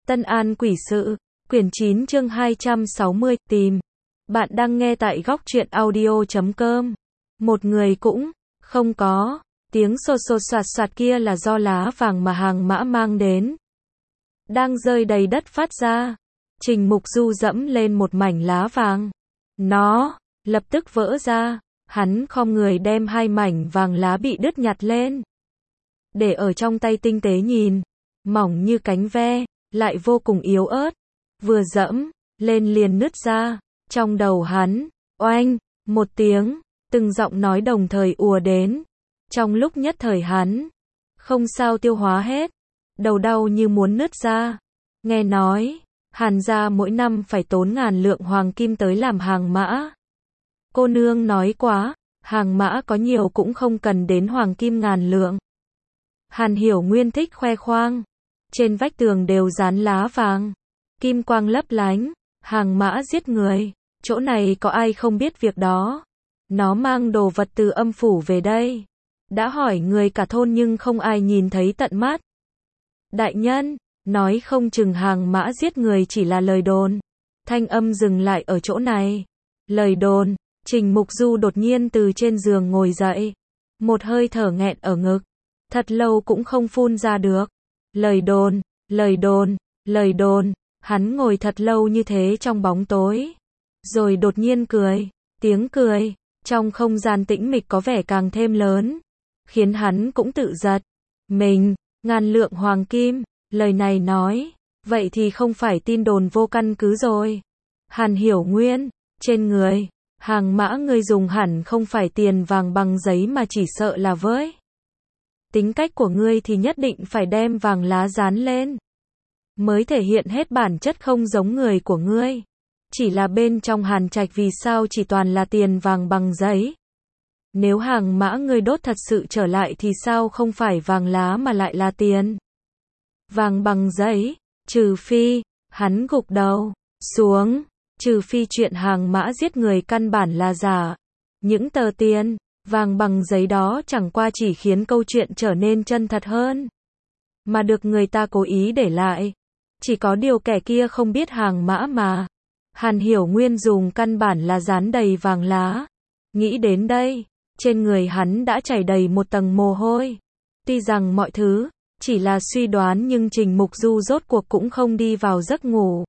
Tân An Quỷ Sự, quyển 9 chương 260, tìm. Bạn đang nghe tại góc truyện audio.com. Một người cũng không có. Tiếng xô xô soạt soạt kia là do lá vàng mà Hàng Mã mang đến. Đang rơi đầy đất phát ra. Trình Mục Du dẫm lên một mảnh lá vàng. Nó lập tức vỡ ra. Hắn khom người đem hai mảnh vàng lá bị đứt nhặt lên. Để ở trong tay tinh tế nhìn. Mỏng như cánh ve, lại vô cùng yếu ớt. Vừa dẫm lên liền nứt ra. Trong đầu hắn, oanh, một tiếng, từng giọng nói đồng thời ùa đến. Trong lúc nhất thời hắn, không sao tiêu hóa hết. Đầu đau như muốn nứt ra. Nghe nói, Hàn gia mỗi năm phải tốn ngàn lượng hoàng kim tới làm hàng mã. Cô nương nói quá, hàng mã có nhiều cũng không cần đến hoàng kim ngàn lượng. Hàn Hiểu Nguyên thích khoe khoang. Trên vách tường đều dán lá vàng. Kim quang lấp lánh. Hàng mã giết người. Chỗ này có ai không biết việc đó. Nó mang đồ vật từ âm phủ về đây. Đã hỏi người cả thôn nhưng không ai nhìn thấy tận mắt. Đại nhân, nói không chừng hàng mã giết người chỉ là lời đồn. Thanh âm dừng lại ở chỗ này. Lời đồn. Trình Mục Du đột nhiên từ trên giường ngồi dậy. Một hơi thở nghẹn ở ngực. Thật lâu cũng không phun ra được. Lời đồn, lời đồn, lời đồn. Hắn ngồi thật lâu như thế trong bóng tối. Rồi đột nhiên cười. Tiếng cười trong không gian tĩnh mịch có vẻ càng thêm lớn. Khiến hắn cũng tự giật. Mình, ngàn lượng hoàng kim. Lời này nói. Vậy thì không phải tin đồn vô căn cứ rồi. Hàn Hiểu Nguyên. Trên người Hàng mã ngươi dùng hẳn không phải tiền vàng bằng giấy mà chỉ sợ là với tính cách của ngươi thì nhất định phải đem vàng lá dán lên. Mới thể hiện hết bản chất không giống người của ngươi. Chỉ là bên trong Hàn Trạch vì sao chỉ toàn là tiền vàng bằng giấy. Nếu hàng mã ngươi đốt thật sự trở lại thì sao không phải vàng lá mà lại là tiền vàng bằng giấy. Trừ phi, hắn gục đầu xuống. Trừ phi chuyện hàng mã giết người căn bản là giả. Những tờ tiền vàng bằng giấy đó chẳng qua chỉ khiến câu chuyện trở nên chân thật hơn. Mà được người ta cố ý để lại. Chỉ có điều kẻ kia không biết hàng mã mà. Hàn Hiểu Nguyên dùng căn bản là dán đầy vàng lá. Nghĩ đến đây, trên người hắn đã chảy đầy một tầng mồ hôi. Tuy rằng mọi thứ chỉ là suy đoán nhưng Trình Mục Du rốt cuộc cũng không đi vào giấc ngủ.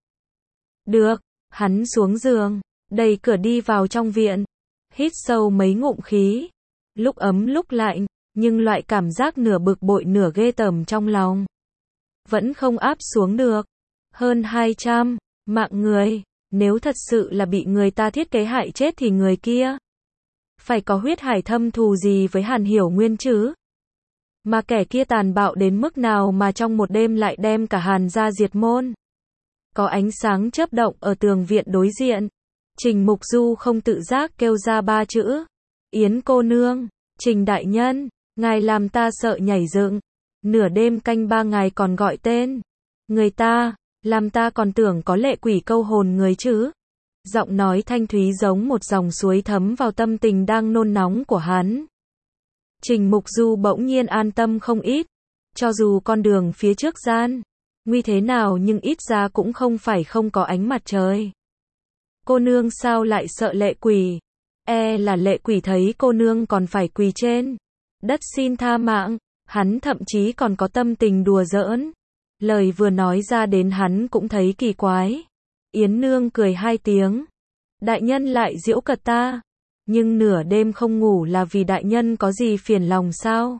Được, hắn xuống giường, đẩy cửa đi vào trong viện. Hít sâu mấy ngụm khí. Lúc ấm lúc lạnh, nhưng loại cảm giác nửa bực bội nửa ghê tởm trong lòng vẫn không áp xuống được. Hơn 200 mạng người, nếu thật sự là bị người ta thiết kế hại chết thì người kia phải có huyết hải thâm thù gì với Hàn Hiểu Nguyên chứ? Mà kẻ kia tàn bạo đến mức nào mà trong một đêm lại đem cả Hàn gia diệt môn? Có ánh sáng chớp động ở tường viện đối diện. Trình Mục Du không tự giác kêu ra ba chữ. Yến cô nương, Trình đại nhân, ngài làm ta sợ nhảy dựng. Nửa đêm canh ba ngài còn gọi tên người ta, làm ta còn tưởng có lệ quỷ câu hồn người chứ. Giọng nói thanh thúy giống một dòng suối thấm vào tâm tình đang nôn nóng của hắn. Trình Mục Du bỗng nhiên an tâm không ít. Cho dù con đường phía trước gian nguy thế nào nhưng ít ra cũng không phải không có ánh mặt trời. Cô nương sao lại sợ lệ quỷ? E là lệ quỷ thấy cô nương còn phải quỳ trên đất xin tha mạng. Hắn thậm chí còn có tâm tình đùa giỡn. Lời vừa nói ra đến hắn cũng thấy kỳ quái. Yến nương cười hai tiếng. Đại nhân lại giễu cợt ta. Nhưng nửa đêm không ngủ là vì đại nhân có gì phiền lòng sao?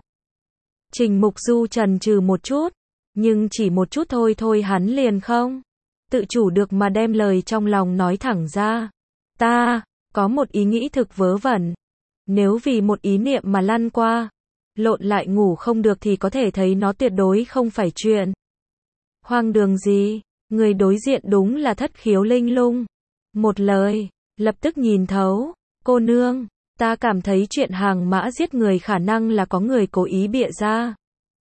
Trình Mục Du chần chừ một chút. Nhưng chỉ một chút thôi hắn liền không tự chủ được mà đem lời trong lòng nói thẳng ra. Ta có một ý nghĩ thực vớ vẩn. Nếu vì một ý niệm mà lăn qua lộn lại ngủ không được thì có thể thấy nó tuyệt đối không phải chuyện hoang đường gì. Người đối diện đúng là thất khiếu linh lung. Một lời lập tức nhìn thấu. Cô nương, ta cảm thấy chuyện hàng mã giết người khả năng là có người cố ý bịa ra.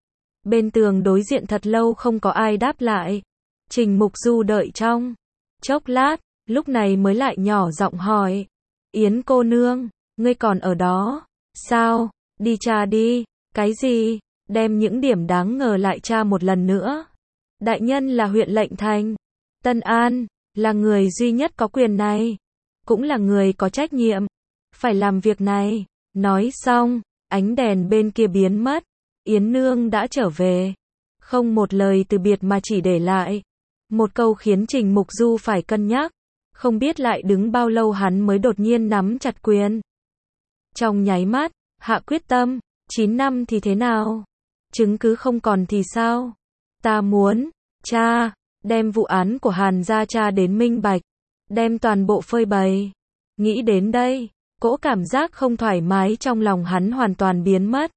Bên tường đối diện thật lâu không có ai đáp lại. Trình Mục Du đợi trong chốc lát, lúc này mới lại nhỏ giọng hỏi. Yến cô nương, ngươi còn ở đó? Sao? Đi tra đi. Cái gì? Đem những điểm đáng ngờ lại tra một lần nữa. Đại nhân là huyện lệnh thành Tân An, là người duy nhất có quyền này, cũng là người có trách nhiệm, phải làm việc này. Nói xong, ánh đèn bên kia biến mất, Yến Nương đã trở về. Không một lời từ biệt mà chỉ để lại một câu khiến Trình Mục Du phải cân nhắc. Không biết lại đứng bao lâu hắn mới đột nhiên nắm chặt quyền. Trong nháy mắt, hạ quyết tâm, 9 năm thì thế nào? Chứng cứ không còn thì sao? Ta muốn, đem vụ án của Hàn gia tra đến minh bạch, đem toàn bộ phơi bày. Nghĩ đến đây, cỗ cảm giác không thoải mái trong lòng hắn hoàn toàn biến mất.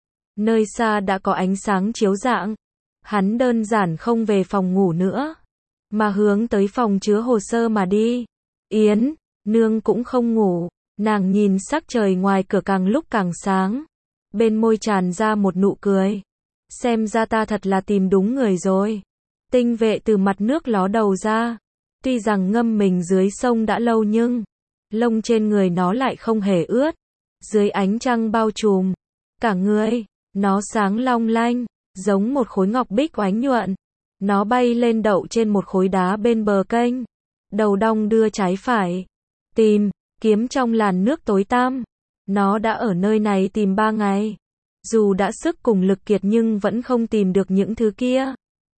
Nơi xa đã có ánh sáng chiếu rạng. Hắn đơn giản không về phòng ngủ nữa, mà hướng tới phòng chứa hồ sơ mà đi. Yến Nương cũng không ngủ, nàng nhìn sắc trời ngoài cửa càng lúc càng sáng. Bên môi tràn ra một nụ cười. Xem ra ta thật là tìm đúng người rồi. Tinh vệ từ mặt nước ló đầu ra. Tuy rằng ngâm mình dưới sông đã lâu nhưng lông trên người nó lại không hề ướt. Dưới ánh trăng bao trùm cả người, nó sáng long lanh, giống một khối ngọc bích oánh nhuận. Nó bay lên đậu trên một khối đá bên bờ kênh. Đầu đong đưa trái phải. Tìm kiếm trong làn nước tối tăm. Nó đã ở nơi này tìm 3 ngày. Dù đã sức cùng lực kiệt nhưng vẫn không tìm được những thứ kia.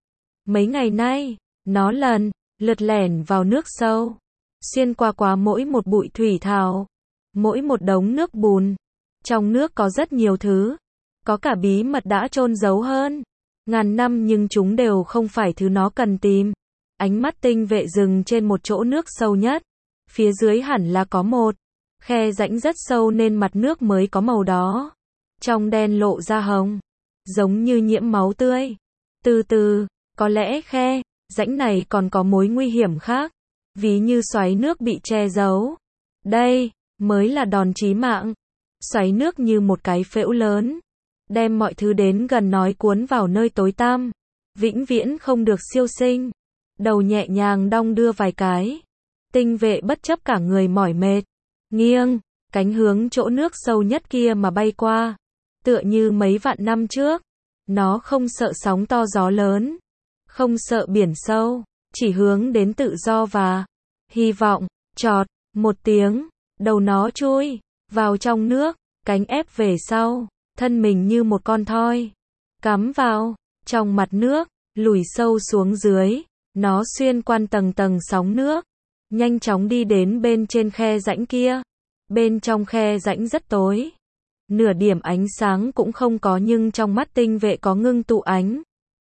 Mấy ngày nay, nó lần lượt lẻn vào nước sâu. Xuyên qua mỗi một bụi thủy thảo. Mỗi một đống nước bùn. Trong nước có rất nhiều thứ. Có cả bí mật đã chôn giấu hơn ngàn năm nhưng chúng đều không phải thứ nó cần tìm. Ánh mắt tinh vệ dừng trên một chỗ nước sâu nhất. Phía dưới hẳn là có một khe rãnh rất sâu nên mặt nước mới có màu đó. Trong đen lộ ra hồng, giống như nhiễm máu tươi. Từ từ, có lẽ khe rãnh này còn có mối nguy hiểm khác. Ví như xoáy nước bị che giấu. Đây mới là đòn chí mạng. Xoáy nước như một cái phễu lớn, đem mọi thứ đến gần nói cuốn vào nơi tối tăm, vĩnh viễn không được siêu sinh. Đầu nhẹ nhàng đong đưa vài cái. Tinh vệ bất chấp cả người mỏi mệt, nghiêng cánh hướng chỗ nước sâu nhất kia mà bay qua. Tựa như mấy vạn năm trước, nó không sợ sóng to gió lớn, không sợ biển sâu, chỉ hướng đến tự do và hy vọng. Chọt một tiếng, đầu nó chui vào trong nước, cánh ép về sau, thân mình như một con thoi cắm vào trong mặt nước, lùi sâu xuống dưới. Nó xuyên qua tầng tầng sóng nước, nhanh chóng đi đến bên trên khe rãnh kia. Bên trong khe rãnh rất tối, nửa điểm ánh sáng cũng không có, nhưng trong mắt tinh vệ có ngưng tụ ánh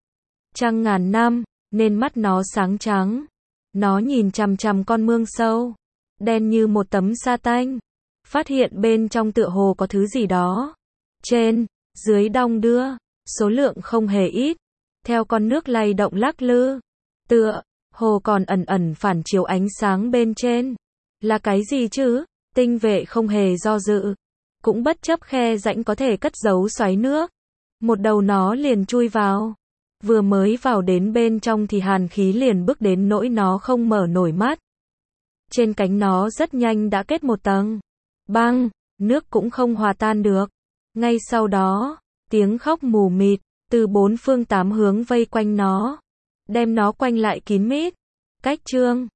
trăng ngàn năm, nên mắt nó sáng trắng. Nó nhìn chằm chằm con mương sâu, đen như một tấm sa tanh, phát hiện bên trong tựa hồ có thứ gì đó. Trên, dưới đong đưa, số lượng không hề ít, theo con nước lay động lắc lư. Tựa hồ còn ẩn ẩn phản chiếu ánh sáng bên trên. Là cái gì chứ? Tinh vệ không hề do dự, cũng bất chấp khe rãnh có thể cất giấu xoáy nước. Một đầu nó liền chui vào. Vừa mới vào đến bên trong thì hàn khí liền bức đến nỗi nó không mở nổi mắt. Trên cánh nó rất nhanh đã kết một tầng băng, nước cũng không hòa tan được. Ngay sau đó, tiếng khóc mù mịt từ 4 phương 8 hướng vây quanh nó, đem nó quanh lại kín mít. Cách Chương